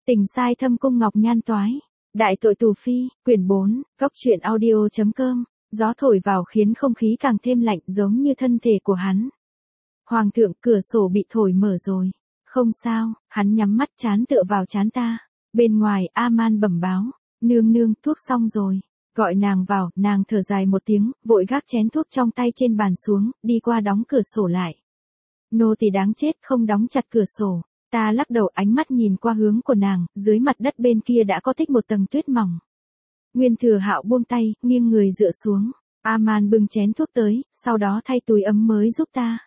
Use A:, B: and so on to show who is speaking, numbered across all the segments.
A: Tình sai thâm cung ngọc nhan toái. Đại tội tù phi, quyển 4, góc truyện audio.com. Gió thổi vào khiến không khí càng thêm lạnh giống như thân thể của hắn. Hoàng thượng, cửa sổ bị thổi mở rồi. Không sao, hắn nhắm mắt chán tựa vào chán ta. Bên ngoài, A-man bẩm báo. Nương nương, thuốc xong rồi. Gọi nàng vào, nàng thở dài một tiếng, vội gác chén thuốc trong tay trên bàn xuống, đi qua đóng cửa sổ lại. Nô tỳ đáng chết, không đóng chặt cửa sổ. Ta lắc đầu, ánh mắt nhìn qua hướng của nàng, dưới mặt đất bên kia đã có tích một tầng tuyết mỏng. Nguyên Thừa Hạo buông tay, nghiêng người dựa xuống. A-man bưng chén thuốc tới, sau đó thay túi ấm mới giúp ta.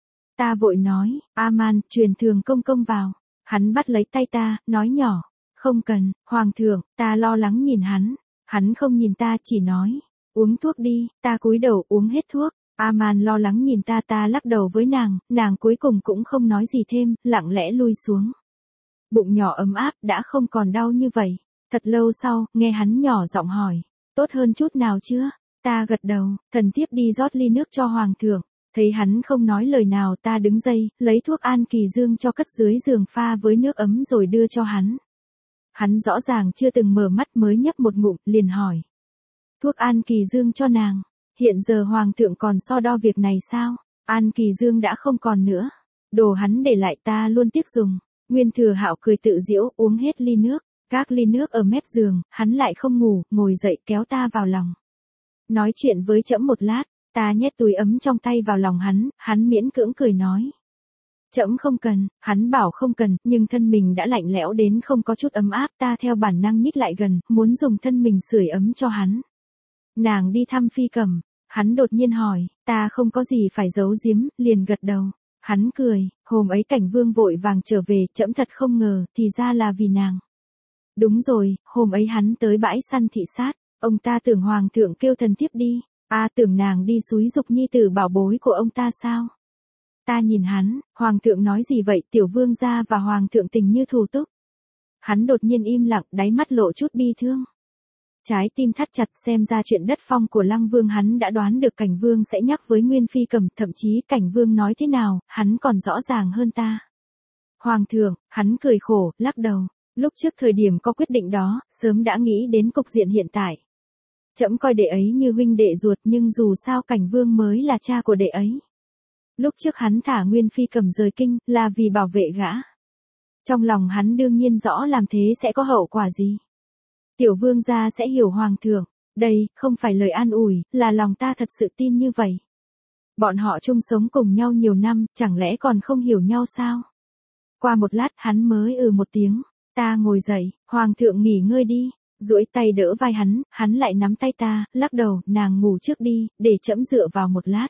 A: Ta vội nói, A-man, truyền Thường công công vào. Hắn bắt lấy tay ta, nói nhỏ, không cần, Hoàng thượng. Ta lo lắng nhìn hắn. Hắn không nhìn ta, chỉ nói, uống thuốc đi. Ta cúi đầu uống hết thuốc. A-man lo lắng nhìn ta, ta lắc đầu với nàng cuối cùng cũng không nói gì thêm, lặng lẽ lui xuống. Bụng nhỏ ấm áp, đã không còn đau như vậy. Thật lâu sau, nghe hắn nhỏ giọng hỏi, tốt hơn chút nào chưa? Ta gật đầu, thần thiếp đi rót ly nước cho Hoàng thượng. Thấy hắn không nói lời nào, ta đứng dậy, lấy thuốc An Kỳ Dương cho cất dưới giường pha với nước ấm rồi đưa cho hắn. Hắn rõ ràng chưa từng mở mắt mới nhấp một ngụm, liền hỏi. Thuốc An Kỳ Dương cho nàng. Hiện giờ Hoàng thượng còn so đo việc này sao? An Kỳ Dương đã không còn nữa. Đồ hắn để lại ta luôn tiếc dùng. Nguyên Thừa Hạo cười tự giễu, uống hết ly nước. Các ly nước ở mép giường, hắn lại không ngủ, ngồi dậy kéo ta vào lòng. Nói chuyện với trẫm một lát, ta nhét túi ấm trong tay vào lòng hắn miễn cưỡng cười nói. Trẫm không cần, hắn bảo không cần, nhưng thân mình đã lạnh lẽo đến không có chút ấm áp, ta theo bản năng nhích lại gần, muốn dùng thân mình sưởi ấm cho hắn. Nàng đi thăm Phi Cẩm, hắn đột nhiên hỏi, ta không có gì phải giấu giếm, liền gật đầu. Hắn cười, hôm ấy Cảnh Vương vội vàng trở về, trẫm thật không ngờ, thì ra là vì nàng. Đúng rồi, hôm ấy hắn tới bãi săn thị sát, ông ta tưởng Hoàng thượng kêu thần thiếp đi, tưởng nàng đi xúi giục nhi tử bảo bối của ông ta sao? Ta nhìn hắn, Hoàng thượng nói gì vậy, tiểu vương gia và Hoàng thượng tình như thù túc. Hắn đột nhiên im lặng, đáy mắt lộ chút bi thương. Trái tim thắt chặt, xem ra chuyện đất phong của Lăng Vương hắn đã đoán được Cảnh Vương sẽ nhắc với Nguyên Phi Cẩm, thậm chí Cảnh Vương nói thế nào, hắn còn rõ ràng hơn ta. Hoàng thượng, hắn cười khổ, lắc đầu, lúc trước thời điểm có quyết định đó, sớm đã nghĩ đến cục diện hiện tại. Trẫm coi đệ ấy như huynh đệ ruột nhưng dù sao Cảnh Vương mới là cha của đệ ấy. Lúc trước hắn thả Nguyên Phi Cẩm rời kinh, là vì bảo vệ gã. Trong lòng hắn đương nhiên rõ làm thế sẽ có hậu quả gì. Tiểu vương gia sẽ hiểu Hoàng thượng, đây, không phải lời an ủi, là lòng ta thật sự tin như vậy. Bọn họ chung sống cùng nhau nhiều năm, chẳng lẽ còn không hiểu nhau sao? Qua một lát hắn mới một tiếng, ta ngồi dậy, Hoàng thượng nghỉ ngơi đi, duỗi tay đỡ vai hắn lại nắm tay ta, lắc đầu, nàng ngủ trước đi, để trẫm dựa vào một lát.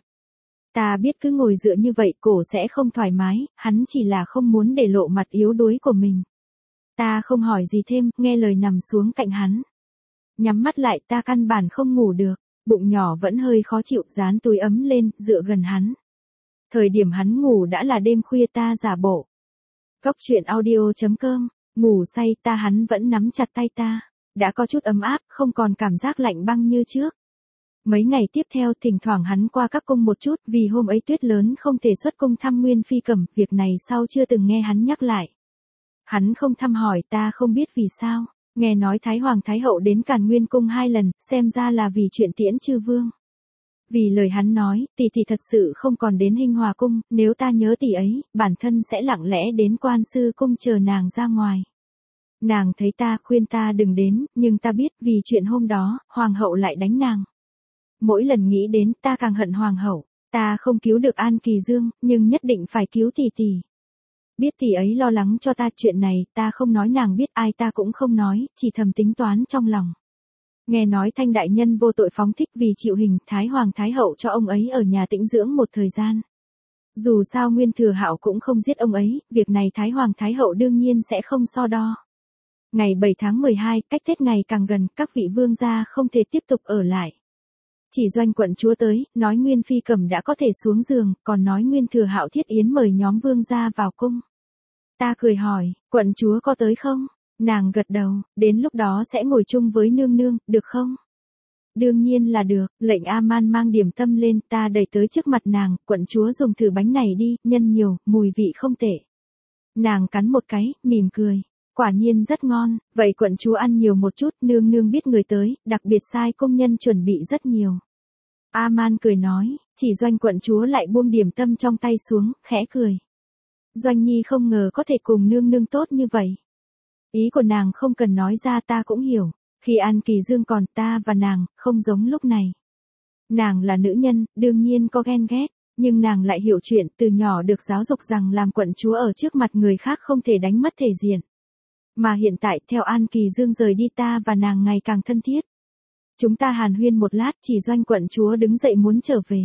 A: Ta biết cứ ngồi dựa như vậy cổ sẽ không thoải mái, hắn chỉ là không muốn để lộ mặt yếu đuối của mình. Ta không hỏi gì thêm, nghe lời nằm xuống cạnh hắn. Nhắm mắt lại ta căn bản không ngủ được, bụng nhỏ vẫn hơi khó chịu, dán túi ấm lên, dựa gần hắn. Thời điểm hắn ngủ đã là đêm khuya, ta giả bộ. Góc truyện audio.com, ngủ say hắn vẫn nắm chặt tay ta. Đã có chút ấm áp, không còn cảm giác lạnh băng như trước. Mấy ngày tiếp theo thỉnh thoảng hắn qua các cung một chút, vì hôm ấy tuyết lớn không thể xuất cung thăm Nguyên Phi Cẩm, việc này sau chưa từng nghe hắn nhắc lại. Hắn không thăm hỏi, ta không biết vì sao, nghe nói Thái Hoàng Thái Hậu đến Càn Nguyên cung 2 lần, xem ra là vì chuyện tiễn chư vương. Vì lời hắn nói, tỷ thật sự không còn đến Hinh Hòa cung, nếu ta nhớ tỷ ấy, bản thân sẽ lặng lẽ đến Quan Sư cung chờ nàng ra ngoài. Nàng thấy ta khuyên ta đừng đến, nhưng ta biết vì chuyện hôm đó, Hoàng hậu lại đánh nàng. Mỗi lần nghĩ đến ta càng hận Hoàng hậu, ta không cứu được An Kỳ Dương, nhưng nhất định phải cứu tỷ. Biết tỷ ấy lo lắng cho ta, chuyện này ta không nói nàng biết, ai ta cũng không nói, chỉ thầm tính toán trong lòng. Nghe nói Thanh đại nhân vô tội phóng thích vì chịu hình, Thái Hoàng Thái Hậu cho ông ấy ở nhà tĩnh dưỡng một thời gian. Dù sao Nguyên Thừa Hạo cũng không giết ông ấy, việc này Thái Hoàng Thái Hậu đương nhiên sẽ không so đo. Ngày 7 tháng 12, cách Tết ngày càng gần, các vị vương gia không thể tiếp tục ở lại. Chỉ Doanh quận chúa tới, nói Nguyên Phi Cẩm đã có thể xuống giường, còn nói Nguyên Thừa Hạo thiết yến mời nhóm vương gia vào cung. Ta cười hỏi, quận chúa có tới không? Nàng gật đầu, đến lúc đó sẽ ngồi chung với nương nương, được không? Đương nhiên là được, lệnh A-man mang điểm tâm lên, ta đẩy tới trước mặt nàng, quận chúa dùng thử bánh này đi, nhân nhiều, mùi vị không tệ. Nàng cắn một cái, mỉm cười. Quả nhiên rất ngon, vậy quận chúa ăn nhiều một chút, nương nương biết người tới, đặc biệt sai công nhân chuẩn bị rất nhiều. A-man cười nói, chỉ Doanh quận chúa lại buông điểm tâm trong tay xuống, khẽ cười. Doanh Nhi không ngờ có thể cùng nương nương tốt như vậy. Ý của nàng không cần nói ra ta cũng hiểu, khi An Kỳ Dương còn ta và nàng, không giống lúc này. Nàng là nữ nhân, đương nhiên có ghen ghét, nhưng nàng lại hiểu chuyện, từ nhỏ được giáo dục rằng làm quận chúa ở trước mặt người khác không thể đánh mất thể diện. Mà hiện tại theo An Kỳ Dương rời đi ta và nàng ngày càng thân thiết. Chúng ta hàn huyên một lát, chỉ Doanh quận chúa đứng dậy muốn trở về.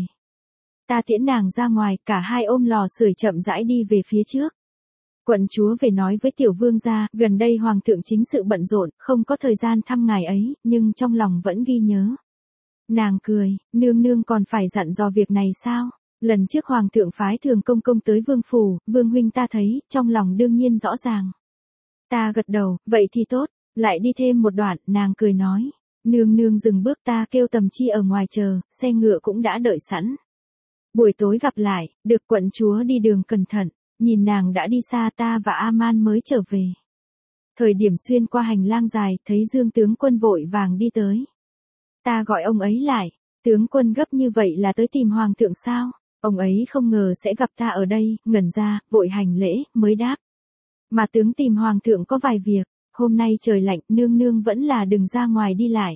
A: Ta tiễn nàng ra ngoài, cả hai ôm lò sưởi chậm rãi đi về phía trước. Quận chúa về nói với tiểu vương gia, gần đây hoàng thượng chính sự bận rộn, không có thời gian thăm ngài ấy, nhưng trong lòng vẫn ghi nhớ. Nàng cười, nương nương còn phải dặn dò việc này sao? Lần trước hoàng thượng phái Thường công công tới vương phủ, vương huynh ta thấy, trong lòng đương nhiên rõ ràng. Ta gật đầu, vậy thì tốt, lại đi thêm một đoạn, nàng cười nói. Nương nương dừng bước, ta kêu Tầm Chi ở ngoài chờ, xe ngựa cũng đã đợi sẵn. Buổi tối gặp lại, được quận chúa đi đường cẩn thận, nhìn nàng đã đi xa ta và A-man mới trở về. Thời điểm xuyên qua hành lang dài, thấy Dương tướng quân vội vàng đi tới. Ta gọi ông ấy lại, tướng quân gấp như vậy là tới tìm hoàng thượng sao? Ông ấy không ngờ sẽ gặp ta ở đây, ngẩn ra, vội hành lễ, mới đáp. Mà tướng tìm hoàng thượng có vài việc, hôm nay trời lạnh, nương nương vẫn là đừng ra ngoài đi lại.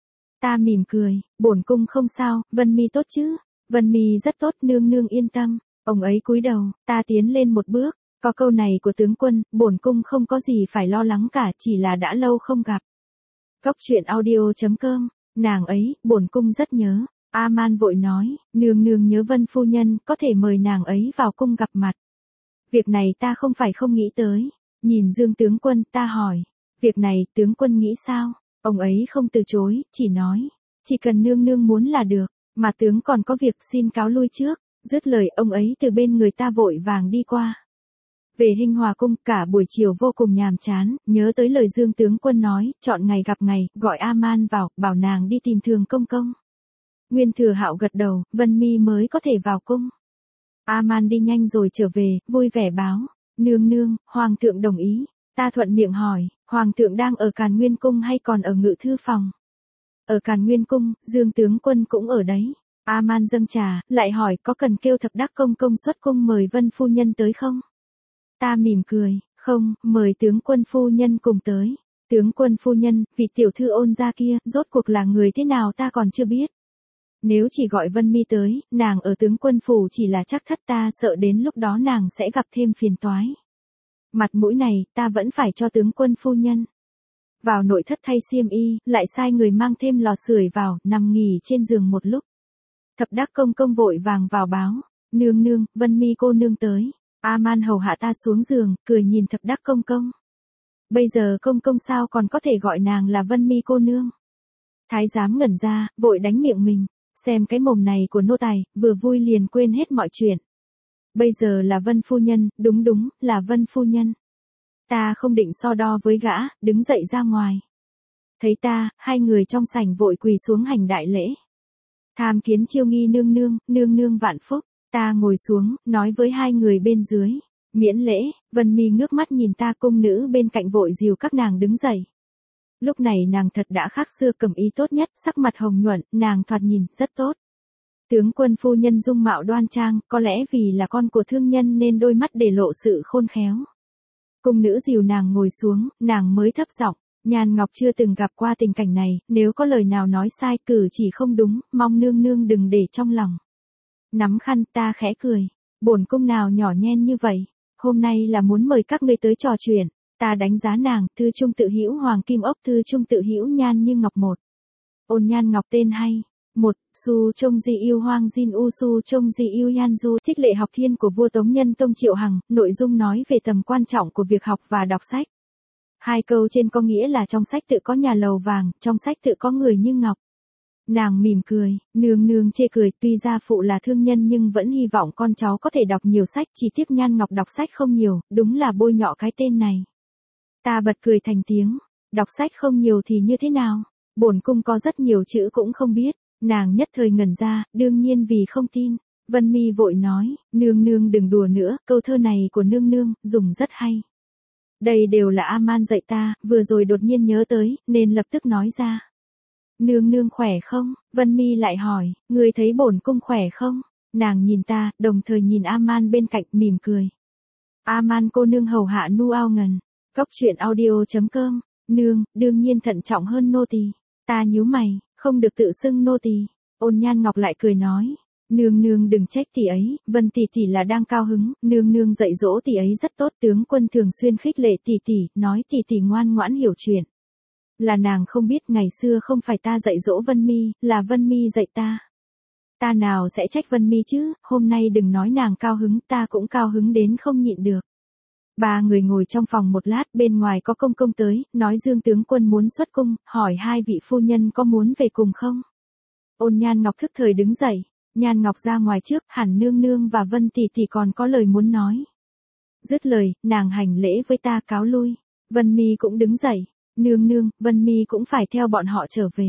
A: Ta mỉm cười, bổn cung không sao, Vân Mi tốt chứ? Vân Mi rất tốt, nương nương yên tâm. Ông ấy cúi đầu, ta tiến lên một bước, có câu này của tướng quân, bổn cung không có gì phải lo lắng cả, chỉ là đã lâu không gặp. Cốc truyện audio.com, nàng ấy, bổn cung rất nhớ. A-man vội nói, nương nương nhớ Vân phu nhân, có thể mời nàng ấy vào cung gặp mặt. Việc này ta không phải không nghĩ tới. Nhìn Dương tướng quân, ta hỏi, việc này tướng quân nghĩ sao? Ông ấy không từ chối, chỉ nói, chỉ cần nương nương muốn là được, mà tướng còn có việc xin cáo lui trước. Dứt lời ông ấy từ bên người ta vội vàng đi qua. Về Hinh Hòa cung, cả buổi chiều vô cùng nhàm chán, nhớ tới lời Dương tướng quân nói, chọn ngày gặp ngày, gọi A-man vào, bảo nàng đi tìm Thường công công. Nguyên Thừa Hạo gật đầu, Vân Mi mới có thể vào cung. A-man đi nhanh rồi trở về, vui vẻ báo, nương nương, hoàng thượng đồng ý. Ta thuận miệng hỏi, hoàng thượng đang ở Càn Nguyên cung hay còn ở ngự thư phòng? Ở Càn Nguyên cung, Dương tướng quân cũng ở đấy. A-man dâng trà, lại hỏi có cần kêu Thập Đắc công công xuất cung mời Vân phu nhân tới không? Ta mỉm cười, không, mời tướng quân phu nhân cùng tới. Tướng quân phu nhân, vị tiểu thư Ôn gia kia, rốt cuộc là người thế nào ta còn chưa biết. Nếu chỉ gọi Vân Mi tới, nàng ở tướng quân phủ chỉ là chắc thất, ta sợ đến lúc đó nàng sẽ gặp thêm phiền toái. Mặt mũi này, ta vẫn phải cho tướng quân phu nhân. Vào nội thất thay xiêm y, lại sai người mang thêm lò sưởi vào, nằm nghỉ trên giường một lúc. Thập Đắc công công vội vàng vào báo, nương nương, Vân Mi cô nương tới. A-man hầu hạ ta xuống giường, cười nhìn Thập Đắc công công. Bây giờ công công sao còn có thể gọi nàng là Vân Mi cô nương? Thái giám ngẩn ra, vội đánh miệng mình, xem cái mồm này của nô tài, vừa vui liền quên hết mọi chuyện. Bây giờ là Vân phu nhân, đúng, là Vân phu nhân. Ta không định so đo với gã, đứng dậy ra ngoài. Thấy ta, hai người trong sảnh vội quỳ xuống hành đại lễ. Tham kiến Chiêu Nghi nương nương vạn phúc. Ta ngồi xuống, nói với hai người bên dưới. Miễn lễ, Vân Mi ngước mắt nhìn ta, cung nữ bên cạnh vội dìu các nàng đứng dậy. Lúc này nàng thật đã khác xưa, cẩm y tốt nhất, sắc mặt hồng nhuận, nàng thoạt nhìn rất tốt. Tướng quân phu nhân dung mạo đoan trang, có lẽ vì là con của thương nhân nên đôi mắt để lộ sự khôn khéo. Cung nữ dìu nàng ngồi xuống, nàng mới thấp giọng, Nhan Ngọc chưa từng gặp qua tình cảnh này, nếu có lời nào nói sai, cử chỉ không đúng, mong nương nương đừng để trong lòng. Nắm khăn, ta khẽ cười, bổn cung nào nhỏ nhen như vậy, hôm nay là muốn mời các ngươi tới trò chuyện. Ta đánh giá nàng, thư trung tự hữu Hoàng Kim Ốc, thư trung tự hữu Nhan Như Ngọc một. Ôn Nhan Ngọc tên hay. Một, Su Trông Di Yêu Hoang Jin U Su Trông Di Yêu Nhan Du, trích lệ học thiên của vua Tống Nhân Tông Triệu Hằng, nội dung nói về tầm quan trọng của việc học và đọc sách. Hai câu trên có nghĩa là trong sách tự có nhà lầu vàng, trong sách tự có người như ngọc. Nàng mỉm cười, nương nương chê cười, tuy gia phụ là thương nhân nhưng vẫn hy vọng con cháu có thể đọc nhiều sách, chỉ tiếc Nhan Ngọc đọc sách không nhiều, đúng là bôi nhọ cái tên này. Ta bật cười thành tiếng, đọc sách không nhiều thì như thế nào? Bổn cung có rất nhiều chữ cũng không biết. Nàng nhất thời ngẩn ra, đương nhiên vì không tin. Vân Mi vội nói, nương nương đừng đùa nữa, câu thơ này của nương nương, dùng rất hay. Đây đều là A-man dạy ta, vừa rồi đột nhiên nhớ tới, nên lập tức nói ra. Nương nương khỏe không? Vân Mi lại hỏi, ngươi thấy bổn cung khỏe không? Nàng nhìn ta, đồng thời nhìn A-man bên cạnh, mỉm cười. A-man cô nương hầu hạ nu ao ngần. Cốc truyện audio.com. Nương, đương nhiên thận trọng hơn nô tỳ. Ta nhíu mày, không được tự xưng nô tỳ. Ôn Nhan Ngọc lại cười nói. Nương nương đừng trách tỷ ấy, Vân tỷ tỷ là đang cao hứng, nương nương dạy dỗ tỷ ấy rất tốt, tướng quân thường xuyên khích lệ tỷ tỷ, nói tỷ tỷ ngoan ngoãn hiểu chuyện. Là nàng không biết ngày xưa không phải ta dạy dỗ Vân Mi, là Vân Mi dạy ta. Ta nào sẽ trách Vân Mi chứ, hôm nay đừng nói nàng cao hứng, ta cũng cao hứng đến không nhịn được. Ba người ngồi trong phòng một lát, bên ngoài có công công tới, nói Dương tướng quân muốn xuất cung, hỏi hai vị phu nhân có muốn về cùng không. Ôn Nhan Ngọc thức thời đứng dậy. Nhan Ngọc ra ngoài trước, hẳn nương nương và Vân tỷ tỷ còn có lời muốn nói. Dứt lời, nàng hành lễ với ta cáo lui. Vân Mi cũng đứng dậy. Nương nương, Vân Mi cũng phải theo bọn họ trở về.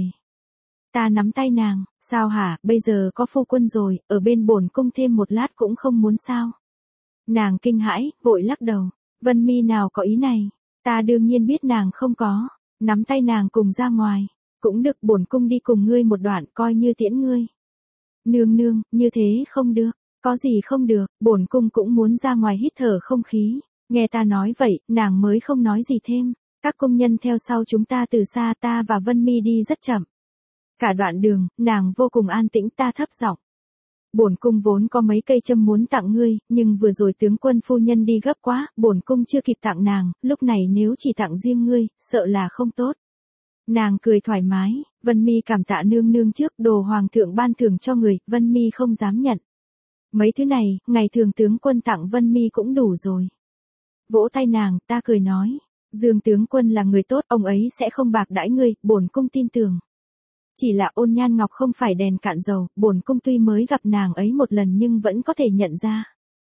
A: Ta nắm tay nàng, sao hả, bây giờ có phu quân rồi, ở bên bổn cung thêm một lát cũng không muốn sao. Nàng kinh hãi, vội lắc đầu. Vân Mi nào có ý này. Ta đương nhiên biết nàng không có. Nắm tay nàng cùng ra ngoài. Cũng được, bổn cung đi cùng ngươi một đoạn, coi như tiễn ngươi. Nương nương, như thế không được. Có gì không được, bổn cung cũng muốn ra ngoài hít thở không khí. Nghe ta nói vậy, nàng mới không nói gì thêm. Các công nhân theo sau chúng ta từ xa, ta và Vân Mi đi rất chậm. Cả đoạn đường, nàng vô cùng an tĩnh, ta thấp giọng. Bổn cung vốn có mấy cây châm muốn tặng ngươi, nhưng vừa rồi tướng quân phu nhân đi gấp quá, bổn cung chưa kịp tặng nàng, lúc này nếu chỉ tặng riêng ngươi, sợ là không tốt. Nàng cười thoải mái, Vân Mi cảm tạ nương nương trước, đồ hoàng thượng ban thưởng cho người, Vân Mi không dám nhận. Mấy thứ này, ngày thường tướng quân tặng Vân Mi cũng đủ rồi. Vỗ tay nàng, ta cười nói, Dương tướng quân là người tốt, ông ấy sẽ không bạc đãi ngươi, bổn cung tin tưởng. Chỉ là Ôn Nhan Ngọc không phải đèn cạn dầu, bổn cung tuy mới gặp nàng ấy một lần nhưng vẫn có thể nhận ra.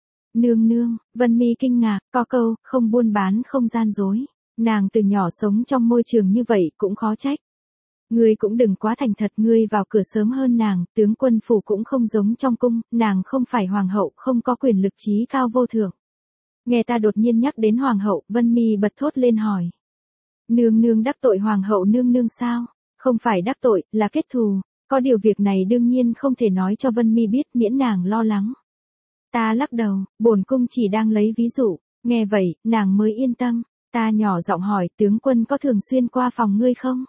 A: Nương nương, Vân Mi kinh ngạc, có câu, không buôn bán không gian dối. Nàng từ nhỏ sống trong môi trường như vậy cũng khó trách. Ngươi cũng đừng quá thành thật, ngươi vào cửa sớm hơn nàng, tướng quân phủ cũng không giống trong cung, nàng không phải hoàng hậu, không có quyền lực trí cao vô thượng. Nghe ta đột nhiên nhắc đến hoàng hậu, Vân Mi bật thốt lên hỏi. Nương nương đắc tội hoàng hậu nương nương sao? Không phải đắc tội, là kết thù. Có điều việc này đương nhiên không thể nói cho Vân Mi biết, miễn nàng lo lắng. Ta lắc đầu, bổn cung chỉ đang lấy ví dụ. Nghe vậy, nàng mới yên tâm. Ta nhỏ giọng hỏi, tướng quân có thường xuyên qua phòng ngươi không?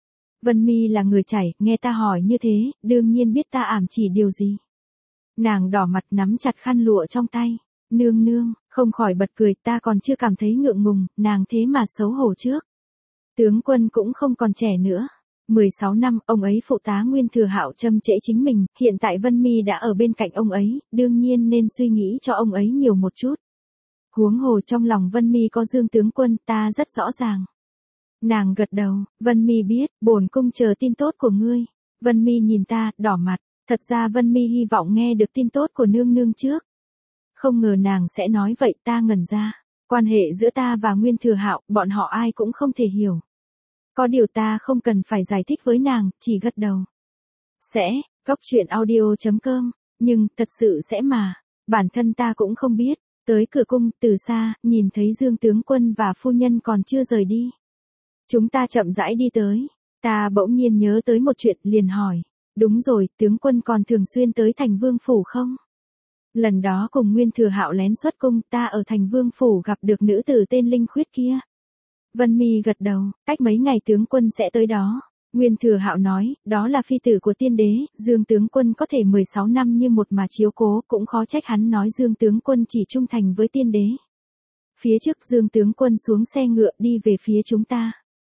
A: Vân Mi là người chảy, nghe ta hỏi như thế, đương nhiên biết ta ảm chỉ điều gì. Nàng đỏ mặt nắm chặt khăn lụa trong tay. Nương nương, không khỏi bật cười, ta còn chưa cảm thấy ngượng ngùng, nàng thế mà xấu hổ trước. Tướng quân cũng không còn trẻ nữa. 16 năm, ông ấy phụ tá Nguyên Thừa Hạo châm trễ chính mình, hiện tại Vân Mi đã ở bên cạnh ông ấy, đương nhiên nên suy nghĩ cho ông ấy nhiều một chút. Huống hồ trong lòng Vân Mi có Dương tướng quân, ta rất rõ ràng. Nàng gật đầu, Vân Mi biết, bổn cung chờ tin tốt của ngươi. Vân Mi nhìn ta, đỏ mặt, thật ra Vân Mi hy vọng nghe được tin tốt của nương nương trước. Không ngờ nàng sẽ nói vậy, ta ngẩn ra. Quan hệ giữa ta và Nguyên Thừa Hạo, bọn họ ai cũng không thể hiểu. Có điều ta không cần phải giải thích với nàng, chỉ gật đầu. Sẽ, cốc truyện audio.com, nhưng, thật sự sẽ mà, bản thân ta cũng không biết. Tới cửa cung, từ xa, nhìn thấy Dương tướng quân và phu nhân còn chưa rời đi. Chúng ta chậm rãi đi tới. Ta bỗng nhiên nhớ tới một chuyện, liền hỏi. Đúng rồi, tướng quân còn thường xuyên tới Thành Vương phủ không? Lần đó cùng Nguyên Thừa Hạo lén xuất cung, ta ở Thành Vương phủ gặp được nữ tử tên Linh Khuyết kia. Vân Mi gật đầu, cách mấy ngày tướng quân sẽ tới đó. Nguyên Thừa Hạo nói, đó là phi tử của tiên đế, Dương tướng quân có thể 16 năm như một mà chiếu cố, cũng khó trách hắn nói Dương tướng quân chỉ trung thành với tiên đế. Phía trước Dương tướng quân xuống xe ngựa đi về phía chúng ta.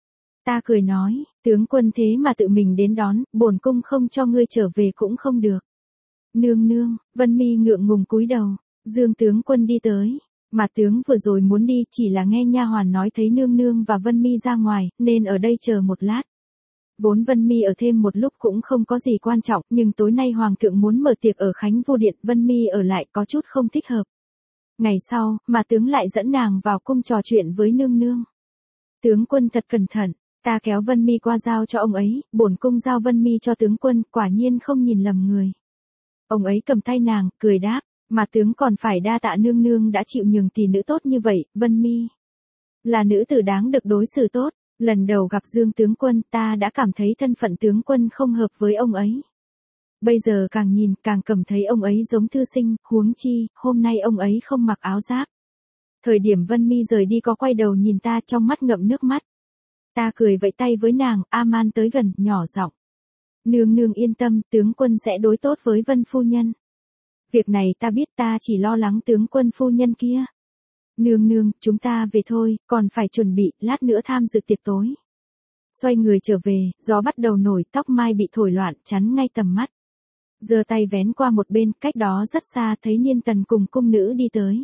A: Ta cười nói, tướng quân thế mà tự mình đến đón, bổn cung không cho ngươi trở về cũng không được. Nương nương, Vân Mi ngượng ngùng cúi đầu, Dương tướng quân đi tới. Mà tướng vừa rồi muốn đi, chỉ là nghe nha hoàn nói thấy nương nương và Vân Mi ra ngoài, nên ở đây chờ một lát. Vốn Vân Mi ở thêm một lúc cũng không có gì quan trọng, nhưng tối nay hoàng thượng muốn mở tiệc ở Khánh Vô Điện, Vân Mi ở lại có chút không thích hợp. Ngày sau, mà tướng lại dẫn nàng vào cung trò chuyện với nương nương. Tướng quân thật cẩn thận, ta kéo Vân Mi qua giao cho ông ấy, bổn cung giao Vân Mi cho tướng quân, quả nhiên không nhìn lầm người. Ông ấy cầm tay nàng, cười đáp. Mà tướng còn phải đa tạ nương nương đã chịu nhường tỷ nữ tốt như vậy, Vân Mi. là nữ tử đáng được đối xử tốt. Lần đầu gặp Dương tướng quân ta đã cảm thấy thân phận tướng quân không hợp với ông ấy. Bây giờ càng nhìn càng cảm thấy ông ấy giống thư sinh, huống chi, hôm nay ông ấy không mặc áo giáp. Thời điểm Vân Mi rời đi có quay đầu nhìn ta trong mắt ngậm nước mắt. Ta cười vẫy tay với nàng, A-man tới gần, nhỏ giọng. Nương nương yên tâm, tướng quân sẽ đối tốt với Vân phu nhân. Việc này ta biết, ta chỉ lo lắng tướng quân phu nhân kia. Nương nương, chúng ta về thôi, còn phải chuẩn bị, lát nữa tham dự tiệc tối. Xoay người trở về, gió bắt đầu nổi, tóc mai bị thổi loạn, chắn ngay tầm mắt. Giơ tay vén qua một bên, cách đó rất xa thấy Niên Tần cùng cung nữ đi tới.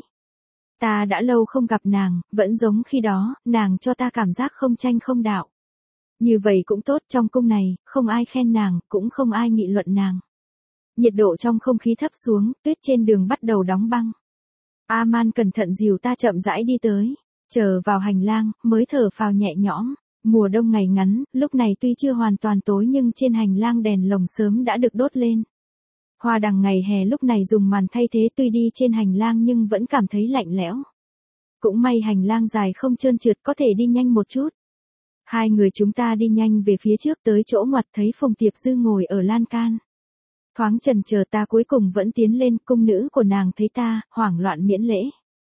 A: Ta đã lâu không gặp nàng, vẫn giống khi đó, nàng cho ta cảm giác không tranh không đạo. Như vậy cũng tốt, trong cung này, không ai khen nàng, cũng không ai nghị luận nàng. Nhiệt độ trong không khí thấp xuống, tuyết trên đường bắt đầu đóng băng. A-man cẩn thận dìu ta chậm rãi đi tới, chờ vào hành lang, mới thở phào nhẹ nhõm. Mùa đông ngày ngắn, lúc này tuy chưa hoàn toàn tối nhưng trên hành lang đèn lồng sớm đã được đốt lên. Hoa đằng ngày hè lúc này dùng màn thay thế, tuy đi trên hành lang nhưng vẫn cảm thấy lạnh lẽo. Cũng may hành lang dài không trơn trượt, có thể đi nhanh một chút. Hai người chúng ta đi nhanh về phía trước tới chỗ ngoặt thấy Phùng Tiệp Dư ngồi ở lan can. Thoáng chần chờ ta cuối cùng vẫn tiến lên, cung nữ của nàng thấy ta, hoảng loạn miễn lễ.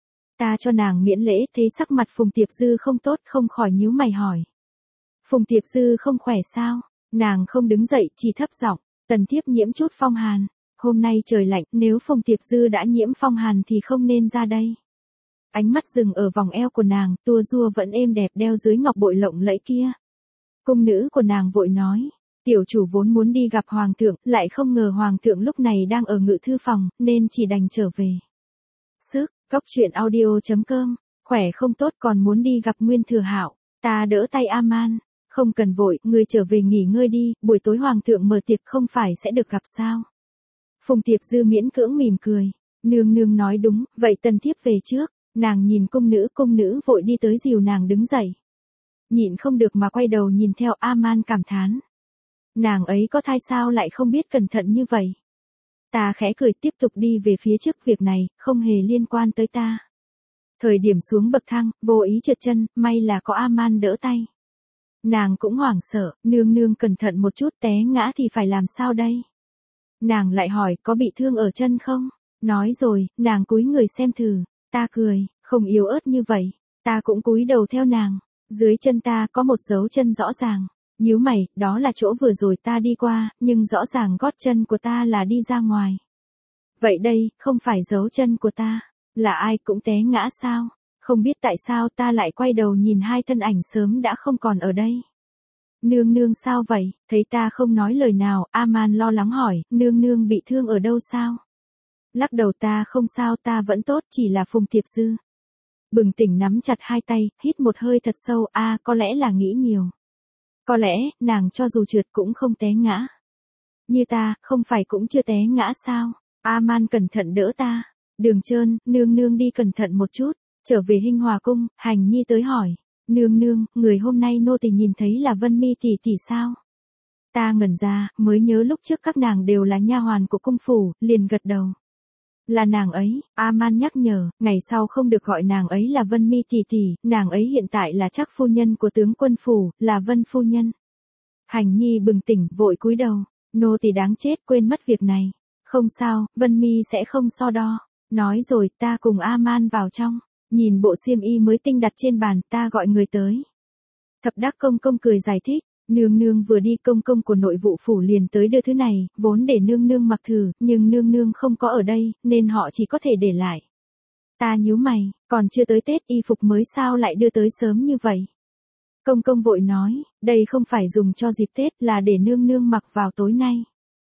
A: Ta cho nàng miễn lễ, thấy sắc mặt Phùng Tiệp Dư không tốt, không khỏi nhíu mày hỏi. Phùng Tiệp Dư không khỏe sao? Nàng không đứng dậy, chỉ thấp giọng, Tần thiếp nhiễm chút phong hàn. Hôm nay trời lạnh, nếu Phùng Tiệp Dư đã nhiễm phong hàn thì không nên ra đây. Ánh mắt dừng ở vòng eo của nàng, tua rua vẫn êm đẹp đeo dưới ngọc bội lộng lẫy kia. Cung nữ của nàng vội nói, tiểu chủ vốn muốn đi gặp hoàng thượng, lại không ngờ hoàng thượng lúc này đang ở ngự thư phòng, nên chỉ đành trở về. Sức, Cóc Truyện Audio.com, khỏe không tốt còn muốn đi gặp Nguyên Thừa Hạo. Ta đỡ tay A-man, không cần vội, ngươi trở về nghỉ ngơi đi, buổi tối hoàng thượng mở tiệc không phải sẽ được gặp sao. Phùng Tiệp Dư miễn cưỡng mỉm cười, nương nương nói đúng, vậy tần thiếp về trước. Nàng nhìn cung nữ vội đi tới dìu nàng đứng dậy. Nhịn không được mà quay đầu nhìn theo, A-man cảm thán. Nàng ấy có thai sao lại không biết cẩn thận như vậy. Ta khẽ cười tiếp tục đi về phía trước, việc này không hề liên quan tới ta. Thời điểm xuống bậc thang, vô ý trượt chân, may là có A-man đỡ tay. Nàng cũng hoảng sợ, nương nương cẩn thận một chút, té ngã thì phải làm sao đây? Nàng lại hỏi, có bị thương ở chân không? Nói rồi, nàng cúi người xem thử. Ta cười, không yếu ớt như vậy. Ta cũng cúi đầu theo nàng. Dưới chân ta có một dấu chân rõ ràng. Nhíu mày, đó là chỗ vừa rồi ta đi qua, nhưng rõ ràng gót chân của ta là đi ra ngoài. Vậy đây, không phải dấu chân của ta. Là ai cũng té ngã sao? Không biết tại sao ta lại quay đầu nhìn hai thân ảnh sớm đã không còn ở đây. Nương nương sao vậy? Thấy ta không nói lời nào, A-man lo lắng hỏi, nương nương bị thương ở đâu sao? Lắc đầu, ta không sao, ta vẫn tốt, chỉ là Phùng Tiệp Dư. Bừng tỉnh nắm chặt hai tay, hít một hơi thật sâu, có lẽ là nghĩ nhiều. Có lẽ, nàng cho dù trượt cũng không té ngã. Như ta, không phải cũng chưa té ngã sao? A-man cẩn thận đỡ ta. Đường Trơn, nương nương đi cẩn thận một chút. Trở về Hinh Hòa cung, Hành Nhi tới hỏi. Nương nương, người hôm nay nô tỳ nhìn thấy là Vân Mi tỷ tỷ sao? Ta ngẩn ra, mới nhớ lúc trước các nàng đều là nha hoàn của cung phủ, liền gật đầu. Là nàng ấy, A-man nhắc nhở, ngày sau không được gọi nàng ấy là Vân Mi tỷ tỷ, nàng ấy hiện tại là Trác phu nhân của tướng quân phủ, là Vân phu nhân. Hành Nhi bừng tỉnh, vội cúi đầu, nô tỳ đáng chết, quên mất việc này. Không sao, Vân Mi sẽ không so đo. Nói rồi, ta cùng A-man vào trong, nhìn bộ xiêm y mới tinh đặt trên bàn, ta gọi người tới. Thập Đắc công công cười giải thích. Nương nương vừa đi, công công của nội vụ phủ liền tới đưa thứ này, vốn để nương nương mặc thử, nhưng nương nương không có ở đây, nên họ chỉ có thể để lại. Ta nhíu mày, còn chưa tới Tết, y phục mới sao lại đưa tới sớm như vậy? Công công vội nói, đây không phải dùng cho dịp Tết, là để nương nương mặc vào tối nay.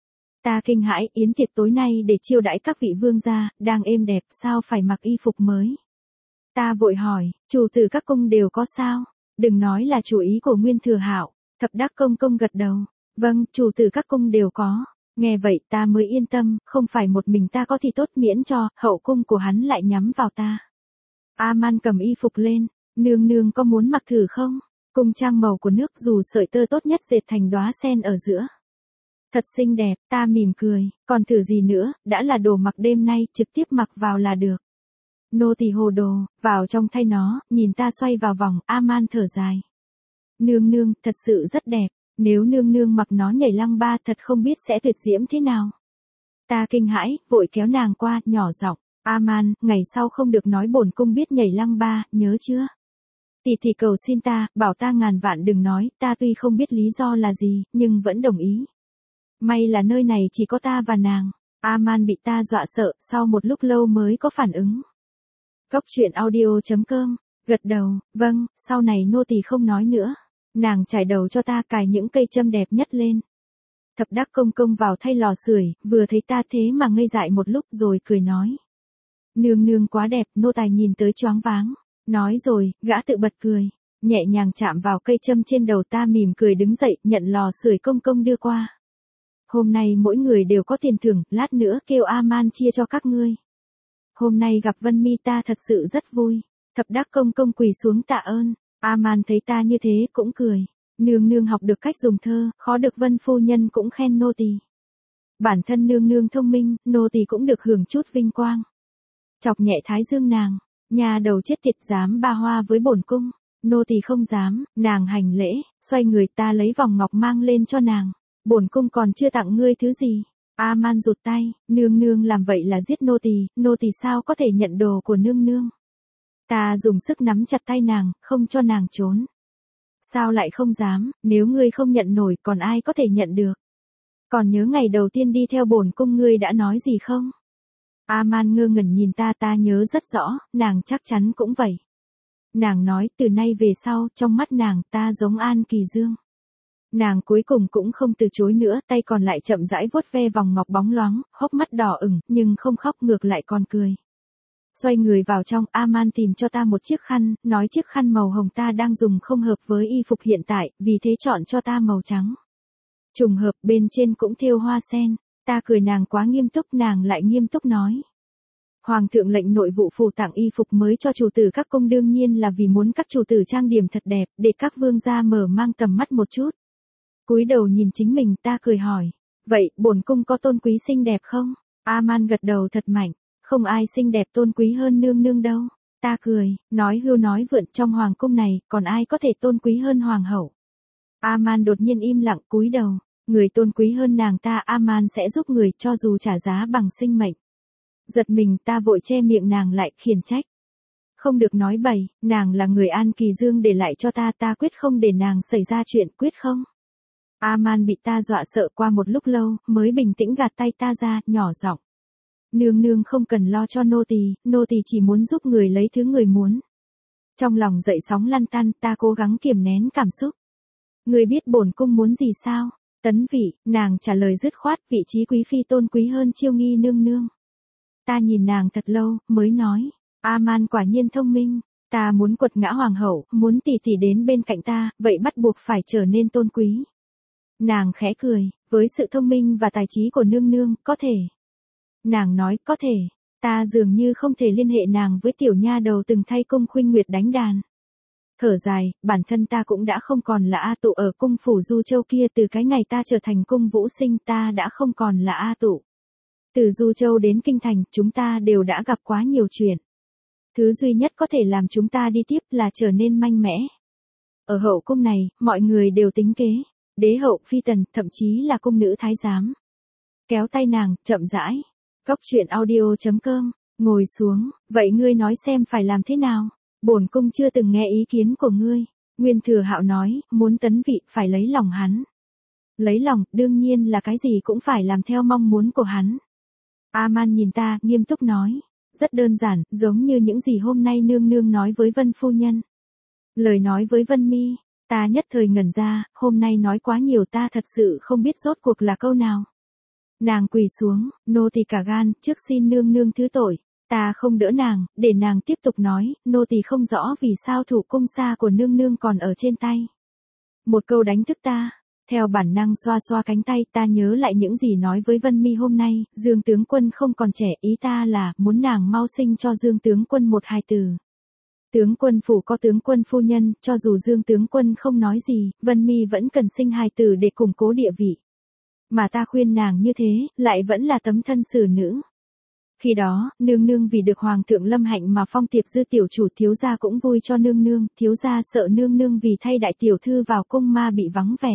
A: Ta kinh hãi, yến tiệc tối nay để chiêu đãi các vị vương gia, đang êm đẹp, sao phải mặc y phục mới? Ta vội hỏi, chủ tử các cung đều có sao? Đừng nói là chủ ý của Nguyên Thừa Hạo. Thập Đắc công công gật đầu, vâng, chủ tử các cung đều có. Nghe vậy ta mới yên tâm, không phải một mình ta có thì tốt, miễn cho hậu cung của hắn lại nhắm vào ta. A-man cầm y phục lên, nương nương có muốn mặc thử không? Cung trang màu của nước, dù sợi tơ tốt nhất dệt thành đóa sen ở giữa. Thật xinh đẹp, ta mỉm cười, còn thử gì nữa, đã là đồ mặc đêm nay, trực tiếp mặc vào là được. Nô tỳ hồ đồ, vào trong thay nó, nhìn ta xoay vào vòng, A-man thở dài. Nương nương, thật sự rất đẹp, nếu nương nương mặc nó nhảy lăng ba thật không biết sẽ tuyệt diễm thế nào. Ta kinh hãi, vội kéo nàng qua, nhỏ giọng, A-man, ngày sau không được nói bổn cung biết nhảy lăng ba, nhớ chưa? Tỷ cầu xin ta, bảo ta ngàn vạn đừng nói, ta tuy không biết lý do là gì, nhưng vẫn đồng ý. May là nơi này chỉ có ta và nàng. A-man bị ta dọa sợ, sau một lúc lâu mới có phản ứng. Góc truyện audio.com, gật đầu, vâng, sau này nô tỳ không nói nữa. Nàng trải đầu cho ta, cài những cây châm đẹp nhất lên. Thập Đắc Công Công vào thay lò sưởi, vừa thấy ta thế mà ngây dại một lúc rồi cười nói. Nương nương quá đẹp, nô tài nhìn tới choáng váng. Nói rồi, gã tự bật cười, nhẹ nhàng chạm vào cây châm trên đầu ta, mỉm cười đứng dậy, nhận lò sưởi công công đưa qua. Hôm nay mỗi người đều có tiền thưởng, lát nữa kêu A-man chia cho các ngươi. Hôm nay gặp Vân Mi ta thật sự rất vui. Thập Đắc Công Công quỳ xuống tạ ơn. A-man thấy ta như thế cũng cười. Nương nương học được cách dùng thơ, khó được Vân phu nhân cũng khen nô tỳ. Bản thân nương nương thông minh, nô tỳ cũng được hưởng chút vinh quang. Chọc nhẹ thái dương nàng. Nhà đầu chết tiệt, dám ba hoa với bổn cung. Nô tỳ không dám. Nàng hành lễ, xoay người, ta lấy vòng ngọc mang lên cho nàng. Bổn cung còn chưa tặng ngươi thứ gì. A-man rụt tay, nương nương làm vậy là giết nô tỳ sao có thể nhận đồ của nương nương. Ta dùng sức nắm chặt tay nàng, không cho nàng trốn. Sao lại không dám, nếu ngươi không nhận nổi còn ai có thể nhận được. Còn nhớ ngày đầu tiên đi theo bổn cung ngươi đã nói gì không? A-man ngơ ngẩn nhìn ta, ta nhớ rất rõ, nàng chắc chắn cũng vậy. Nàng nói, từ nay về sau, trong mắt nàng, ta giống An Kỳ Dương. Nàng cuối cùng cũng không từ chối nữa, tay còn lại chậm rãi vuốt ve vòng ngọc bóng loáng, hốc mắt đỏ ửng, nhưng không khóc, ngược lại còn cười. Xoay người vào trong, A-man tìm cho ta một chiếc khăn, nói chiếc khăn màu hồng ta đang dùng không hợp với y phục hiện tại, vì thế chọn cho ta màu trắng. Trùng hợp, bên trên cũng thêu hoa sen. Ta cười nàng quá nghiêm túc, nàng lại nghiêm túc nói. Hoàng thượng lệnh nội vụ phủ tặng y phục mới cho chủ tử các cung, đương nhiên là vì muốn các chủ tử trang điểm thật đẹp, để các vương gia mở mang tầm mắt một chút. Cúi đầu nhìn chính mình, ta cười hỏi, vậy bổn cung có tôn quý xinh đẹp không? A-man gật đầu thật mạnh, không ai xinh đẹp tôn quý hơn nương nương đâu. Ta cười, nói hưu nói vượn, trong hoàng cung này, còn ai có thể tôn quý hơn hoàng hậu? A-man đột nhiên im lặng, cúi đầu. Người tôn quý hơn nàng ta, A-man sẽ giúp người, cho dù trả giá bằng sinh mệnh. Giật mình, ta vội che miệng nàng lại, khiển trách. Không được nói bậy, nàng là người An Kỳ Dương để lại cho ta, ta quyết không để nàng xảy ra chuyện, quyết không. A-man bị ta dọa sợ, qua một lúc lâu, mới bình tĩnh gạt tay ta ra, nhỏ giọng. Nương nương không cần lo cho nô tỳ chỉ muốn giúp người lấy thứ người muốn. Trong lòng dậy sóng lăn tăn, ta cố gắng kiềm nén cảm xúc. Người biết bổn cung muốn gì sao? Tấn vị, nàng trả lời dứt khoát, vị trí quý phi tôn quý hơn Chiêu Nghi nương nương. Ta nhìn nàng thật lâu, mới nói, A-man quả nhiên thông minh, ta muốn quật ngã hoàng hậu, muốn tỷ tỷ đến bên cạnh ta, vậy bắt buộc phải trở nên tôn quý. Nàng khẽ cười, với sự thông minh và tài trí của nương nương, có thể. Nàng nói, có thể, ta dường như không thể liên hệ nàng với tiểu nha đầu từng thay cung Khuynh Nguyệt đánh đàn. Thở dài, bản thân ta cũng đã không còn là A Tụ ở cung phủ Du Châu kia, từ cái ngày ta trở thành cung Vũ Sinh ta đã không còn là A Tụ. Từ Du Châu đến Kinh Thành, chúng ta đều đã gặp quá nhiều chuyện. Thứ duy nhất có thể làm chúng ta đi tiếp là trở nên mạnh mẽ. Ở hậu cung này, mọi người đều tính kế. Đế hậu, phi tần, thậm chí là cung nữ thái giám. Kéo tay nàng, chậm rãi. Góc truyện audio.com, ngồi xuống, vậy ngươi nói xem phải làm thế nào? Bổn cung chưa từng nghe ý kiến của ngươi. Nguyên Thừa Hạo nói, muốn tấn vị, phải lấy lòng hắn. Lấy lòng, đương nhiên là cái gì cũng phải làm theo mong muốn của hắn. A-man nhìn ta, nghiêm túc nói. Rất đơn giản, giống như những gì hôm nay nương nương nói với Vân phu nhân. Lời nói với Vân Mi, ta nhất thời ngẩn ra, hôm nay nói quá nhiều, ta thật sự không biết rốt cuộc là câu nào. Nàng quỳ xuống, nô tỳ cả gan, trước xin nương nương thứ tội. Ta không đỡ nàng, để nàng tiếp tục nói, nô tỳ không rõ vì sao thủ cung xa của nương nương còn ở trên tay. Một câu đánh thức ta, theo bản năng xoa xoa cánh tay, ta nhớ lại những gì nói với Vân Mi hôm nay, Dương tướng quân không còn trẻ, ý ta là, muốn nàng mau sinh cho Dương tướng quân một hài tử. Tướng quân phủ có tướng quân phu nhân, cho dù Dương tướng quân không nói gì, Vân Mi vẫn cần sinh hài tử để củng cố địa vị. Mà ta khuyên nàng như thế, lại vẫn là tấm thân xử nữ. Khi đó, nương nương vì được hoàng thượng lâm hạnh mà phong tiệp dư tiểu chủ, thiếu gia cũng vui cho nương nương, thiếu gia sợ nương nương vì thay đại tiểu thư vào cung ma bị vắng vẻ.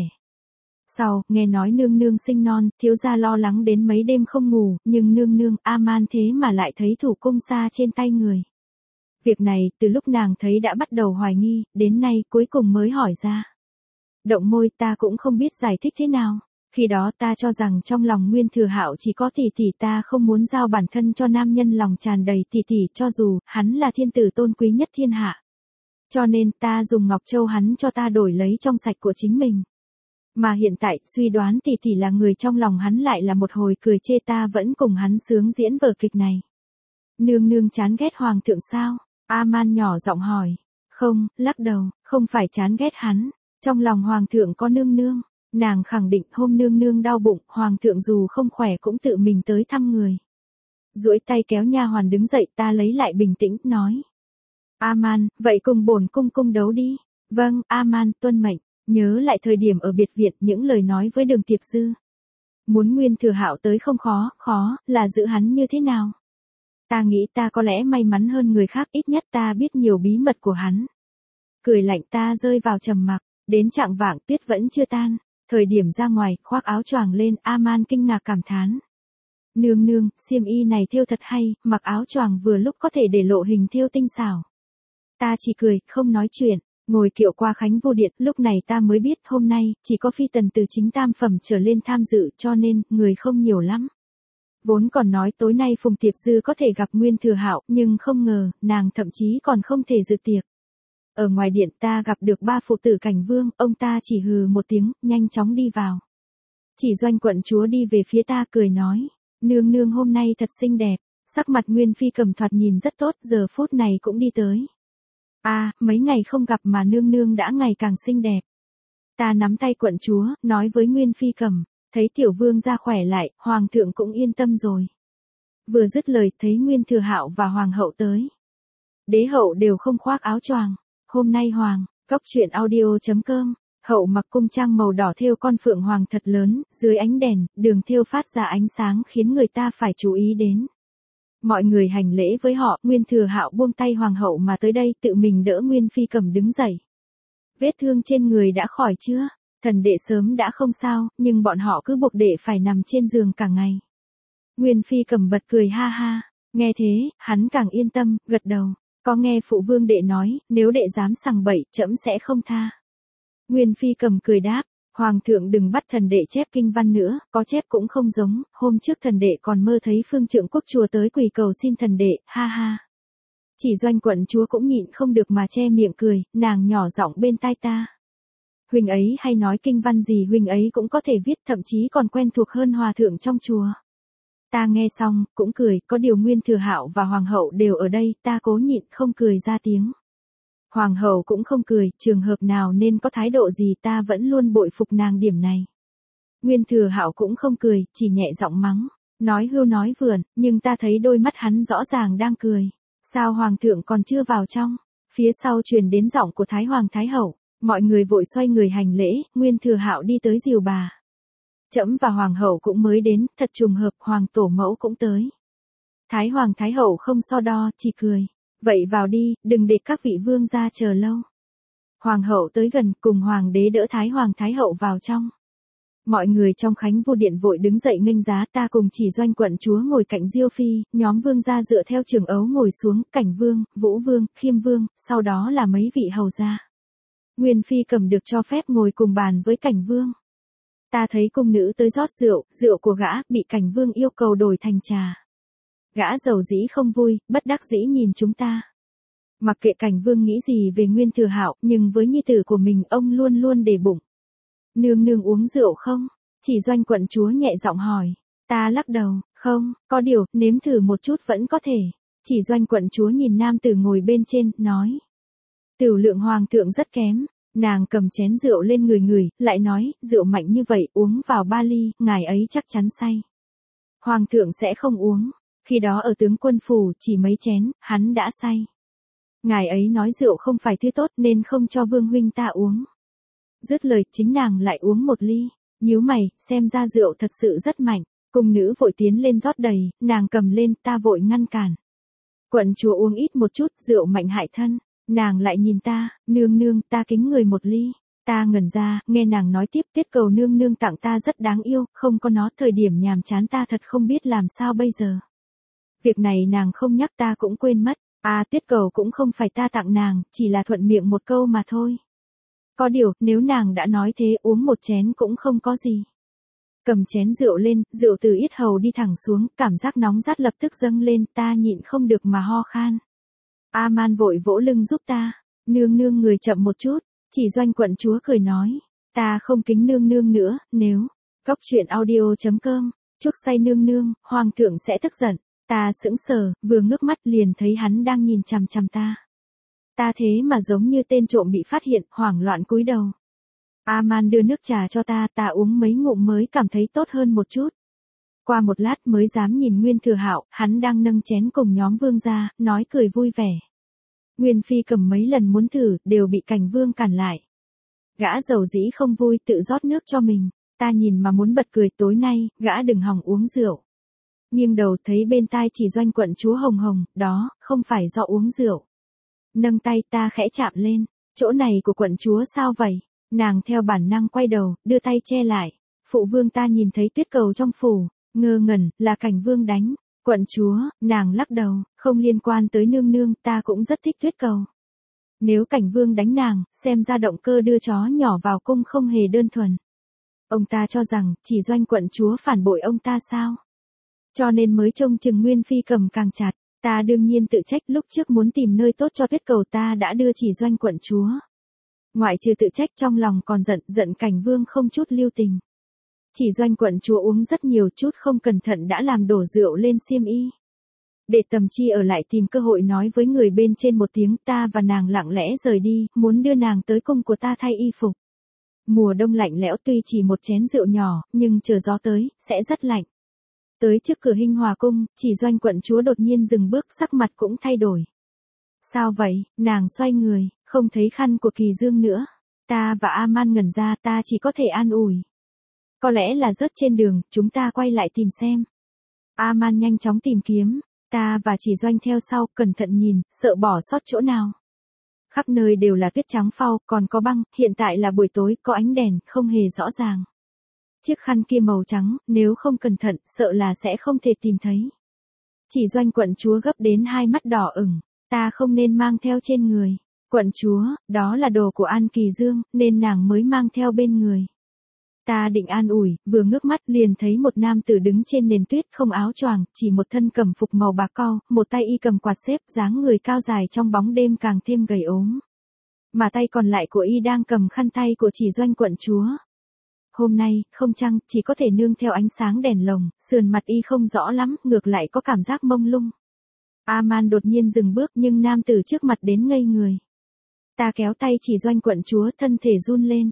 A: Sau, nghe nói nương nương sinh non, thiếu gia lo lắng đến mấy đêm không ngủ, nhưng nương nương, A-man thế mà lại thấy thủ cung sa trên tay người. Việc này, từ lúc nàng thấy đã bắt đầu hoài nghi, đến nay cuối cùng mới hỏi ra. Động môi, ta cũng không biết giải thích thế nào. Khi đó ta cho rằng trong lòng Nguyên Thừa Hạo chỉ có tỷ tỷ, ta không muốn giao bản thân cho nam nhân lòng tràn đầy tỷ tỷ, cho dù hắn là thiên tử tôn quý nhất thiên hạ. Cho nên ta dùng ngọc châu hắn cho ta đổi lấy trong sạch của chính mình. Mà hiện tại, suy đoán tỷ tỷ là người trong lòng hắn lại là một hồi cười chê, ta vẫn cùng hắn sướng diễn vở kịch này. Nương nương chán ghét hoàng thượng sao? A-man nhỏ giọng hỏi. Không, lắc đầu, không phải chán ghét hắn. Trong lòng hoàng thượng có nương nương. Nàng khẳng định hôm nương nương đau bụng, hoàng thượng dù không khỏe cũng tự mình tới thăm người. Duỗi tay kéo nha hoàn đứng dậy, ta lấy lại bình tĩnh, nói. A-man, vậy cùng bổn cung cung đấu đi. Vâng, A-man, tuân mệnh. Nhớ lại thời điểm ở biệt viện, những lời nói với Đường Tiệp Dư. Muốn Nguyên Thừa Hạo tới không khó, khó, là giữ hắn như thế nào? Ta nghĩ ta có lẽ may mắn hơn người khác, ít nhất ta biết nhiều bí mật của hắn. Cười lạnh, ta rơi vào trầm mặc, đến chạng vạng tuyết vẫn chưa tan. Thời điểm ra ngoài, khoác áo choàng lên, A-man kinh ngạc cảm thán. Nương nương, xiêm y này thêu thật hay, mặc áo choàng vừa lúc có thể để lộ hình thêu tinh xảo. Ta chỉ cười, không nói chuyện, ngồi kiệu qua Khánh Vô Điện, lúc này ta mới biết hôm nay, chỉ có phi tần từ chính tam phẩm trở lên tham dự, cho nên, người không nhiều lắm. Vốn còn nói tối nay Phùng Tiệp Dư có thể gặp Nguyên Thừa Hạo, nhưng không ngờ, nàng thậm chí còn không thể dự tiệc. Ở ngoài điện ta gặp được ba phụ tử Cảnh Vương, ông ta chỉ hừ một tiếng, nhanh chóng đi vào. Chỉ Doanh quận chúa đi về phía ta cười nói, nương nương hôm nay thật xinh đẹp, sắc mặt Nguyên Phi Cầm thoạt nhìn rất tốt, giờ phút này cũng đi tới. Mấy ngày không gặp mà nương nương đã ngày càng xinh đẹp. Ta nắm tay quận chúa, nói với Nguyên Phi Cầm, thấy tiểu vương ra khỏe lại, hoàng thượng cũng yên tâm rồi. Vừa dứt lời, thấy Nguyên Thừa Hạo và hoàng hậu tới. Đế hậu đều không khoác áo choàng. Hôm nay hoàng, cốc truyện audio.com, hậu mặc cung trang màu đỏ thêu con phượng hoàng thật lớn, dưới ánh đèn, đường thêu phát ra ánh sáng khiến người ta phải chú ý đến. Mọi người hành lễ với họ, Nguyên Thừa Hạo buông tay hoàng hậu mà tới đây, tự mình đỡ Nguyên Phi Cầm đứng dậy. Vết thương trên người đã khỏi chưa? Thần đệ sớm đã không sao, nhưng bọn họ cứ buộc đệ phải nằm trên giường cả ngày. Nguyên Phi Cầm bật cười ha ha, nghe thế, hắn càng yên tâm, gật đầu. Có nghe phụ vương đệ nói, nếu đệ dám sằng bậy, trẫm sẽ không tha. Nguyên Phi Cầm cười đáp, hoàng thượng đừng bắt thần đệ chép kinh văn nữa, có chép cũng không giống, hôm trước thần đệ còn mơ thấy phương trượng quốc chùa tới quỳ cầu xin thần đệ, ha ha. Chỉ Doanh quận chúa cũng nhịn không được mà che miệng cười, nàng nhỏ giọng bên tai ta. Huynh ấy hay nói kinh văn gì huynh ấy cũng có thể viết, thậm chí còn quen thuộc hơn hòa thượng trong chùa. Ta nghe xong, cũng cười, có điều Nguyên Thừa Hạo và Hoàng hậu đều ở đây, ta cố nhịn không cười ra tiếng. Hoàng hậu cũng không cười, trường hợp nào nên có thái độ gì ta vẫn luôn bội phục nàng điểm này. Nguyên Thừa Hạo cũng không cười, chỉ nhẹ giọng mắng, nói hưu nói vượn, nhưng ta thấy đôi mắt hắn rõ ràng đang cười. Sao Hoàng thượng còn chưa vào trong? Phía sau truyền đến giọng của Thái Hoàng Thái hậu, mọi người vội xoay người hành lễ, Nguyên Thừa Hạo đi tới dìu bà. Trẫm và hoàng hậu cũng mới đến, thật trùng hợp, hoàng tổ mẫu cũng tới. Thái Hoàng Thái hậu không so đo, chỉ cười. Vậy vào đi, đừng để các vị vương gia chờ lâu. Hoàng hậu tới gần, cùng hoàng đế đỡ Thái Hoàng Thái hậu vào trong. Mọi người trong Khánh Vô Điện vội đứng dậy nghênh giá, ta cùng Chỉ Doanh quận chúa ngồi cạnh Diêu Phi, nhóm vương gia dựa theo trường ấu ngồi xuống, Cảnh Vương, Vũ Vương, Khiêm Vương, sau đó là mấy vị hầu gia. Nguyên Phi Cầm được cho phép ngồi cùng bàn với Cảnh Vương. Ta thấy cung nữ tới rót rượu, rượu của gã, bị Cảnh Vương yêu cầu đổi thành trà. Gã giàu dĩ không vui, bất đắc dĩ nhìn chúng ta. Mặc kệ Cảnh Vương nghĩ gì về Nguyên Thừa Hạo, nhưng với nhi tử của mình ông luôn luôn để bụng. Nương nương uống rượu không? Chỉ Doanh quận chúa nhẹ giọng hỏi. Ta lắc đầu, không, có điều, nếm thử một chút vẫn có thể. Chỉ Doanh quận chúa nhìn nam tử ngồi bên trên, nói. Tửu lượng hoàng thượng rất kém. Nàng cầm chén rượu lên người, lại nói, rượu mạnh như vậy, uống vào 3 ly, ngài ấy chắc chắn say. Hoàng thượng sẽ không uống. Khi đó ở tướng quân phủ, chỉ mấy chén, hắn đã say. Ngài ấy nói rượu không phải thứ tốt nên không cho vương huynh ta uống. Dứt lời, chính nàng lại uống 1 ly. Nhíu mày, xem ra rượu thật sự rất mạnh. Cung nữ vội tiến lên rót đầy, nàng cầm lên, ta vội ngăn cản. Quận chúa uống ít một chút, rượu mạnh hại thân. Nàng lại nhìn ta, nương nương, ta kính người một ly. Ta ngẩn ra, nghe nàng nói tiếp, tuyết cầu nương nương tặng ta rất đáng yêu, không có nó thời điểm nhàm chán ta thật không biết làm sao bây giờ. Việc này nàng không nhắc ta cũng quên mất, tuyết cầu cũng không phải ta tặng nàng, chỉ là thuận miệng một câu mà thôi. Có điều, nếu nàng đã nói thế uống một chén cũng không có gì. Cầm chén rượu lên, rượu từ yết hầu đi thẳng xuống, cảm giác nóng rát lập tức dâng lên, ta nhịn không được mà ho khan. A-man vội vỗ lưng giúp ta, nương nương người chậm một chút, Chỉ Doanh quận chúa cười nói, ta không kính nương nương nữa, nếu, Góc truyện audio.com, chúc say nương nương, hoàng thượng sẽ tức giận, ta sững sờ, vừa ngước mắt liền thấy hắn đang nhìn chằm chằm ta. Ta thế mà giống như tên trộm bị phát hiện, hoảng loạn cúi đầu. A-man đưa nước trà cho ta, ta uống mấy ngụm mới cảm thấy tốt hơn một chút. Qua một lát mới dám nhìn Nguyên Thừa Hạo, hắn đang nâng chén cùng nhóm vương gia, nói cười vui vẻ. Nguyên Phi cầm mấy lần muốn thử, đều bị Cảnh Vương cản lại. Gã dầu dĩ không vui tự rót nước cho mình, ta nhìn mà muốn bật cười, tối nay, gã đừng hòng uống rượu. Nghiêng đầu thấy bên tai Chỉ Doanh quận chúa hồng hồng, đó, không phải do uống rượu. Nâng tay ta khẽ chạm lên, chỗ này của quận chúa sao vậy? Nàng theo bản năng quay đầu, đưa tay che lại. Phụ vương ta nhìn thấy tuyết cầu trong phủ, ngơ ngẩn, là Cảnh Vương đánh. Quận chúa, nàng lắc đầu, không liên quan tới nương nương, ta cũng rất thích tuyết cầu. Nếu Cảnh Vương đánh nàng, xem ra động cơ đưa chó nhỏ vào cung không hề đơn thuần. Ông ta cho rằng, Chỉ Doanh quận chúa phản bội ông ta sao? Cho nên mới trông chừng Nguyên Phi cầm càng chặt. Ta đương nhiên tự trách, lúc trước muốn tìm nơi tốt cho tuyết cầu ta đã đưa Chỉ Doanh quận chúa. Ngoại trừ tự trách trong lòng còn giận Cảnh Vương không chút lưu tình. Chỉ Doanh quận chúa uống rất nhiều, chút không cẩn thận đã làm đổ rượu lên xiêm y. Để Tầm Chi ở lại tìm cơ hội nói với người bên trên một tiếng, ta và nàng lặng lẽ rời đi, muốn đưa nàng tới cung của ta thay y phục. Mùa đông lạnh lẽo, tuy chỉ một chén rượu nhỏ, nhưng chờ gió tới, sẽ rất lạnh. Tới trước cửa Hinh Hòa cung, Chỉ Doanh quận chúa đột nhiên dừng bước, sắc mặt cũng thay đổi. Sao vậy? Nàng xoay người, không thấy khăn của Kỳ Dương nữa. Ta và A-man ngẩn ra, ta chỉ có thể an ủi. Có lẽ là rớt trên đường, chúng ta quay lại tìm xem. A-man nhanh chóng tìm kiếm, ta và Chỉ Doanh theo sau, cẩn thận nhìn, sợ bỏ sót chỗ nào. Khắp nơi đều là tuyết trắng phau, còn có băng, hiện tại là buổi tối, có ánh đèn, không hề rõ ràng. Chiếc khăn kia màu trắng, nếu không cẩn thận, sợ là sẽ không thể tìm thấy. Chỉ Doanh quận chúa gấp đến hai mắt đỏ ửng, ta không nên mang theo trên người. Quận chúa, đó là đồ của An Kỳ Dương, nên nàng mới mang theo bên người. Ta định an ủi, vừa ngước mắt liền thấy một nam tử đứng trên nền tuyết không áo choàng, chỉ một thân cẩm phục màu bạc cau, một tay y cầm quạt xếp, dáng người cao dài trong bóng đêm càng thêm gầy ốm. Mà tay còn lại của y đang cầm khăn tay của Chỉ Doanh quận chúa. Hôm nay, không trăng, chỉ có thể nương theo ánh sáng đèn lồng, sườn mặt y không rõ lắm, ngược lại có cảm giác mông lung. A-man đột nhiên dừng bước nhưng nam tử trước mặt đến ngây người. Ta kéo tay Chỉ Doanh quận chúa, thân thể run lên.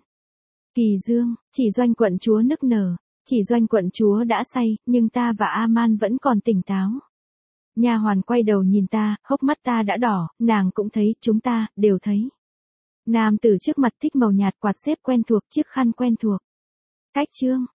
A: Kỳ Dương, Chỉ Doanh quận chúa nức nở. Chỉ Doanh quận chúa đã say, nhưng ta và A-man vẫn còn tỉnh táo. Nha hoàn quay đầu nhìn ta, hốc mắt ta đã đỏ, nàng cũng thấy, chúng ta, đều thấy. Nam tử trước mặt thích màu nhạt, quạt xếp quen thuộc, chiếc khăn quen thuộc. Cách chương.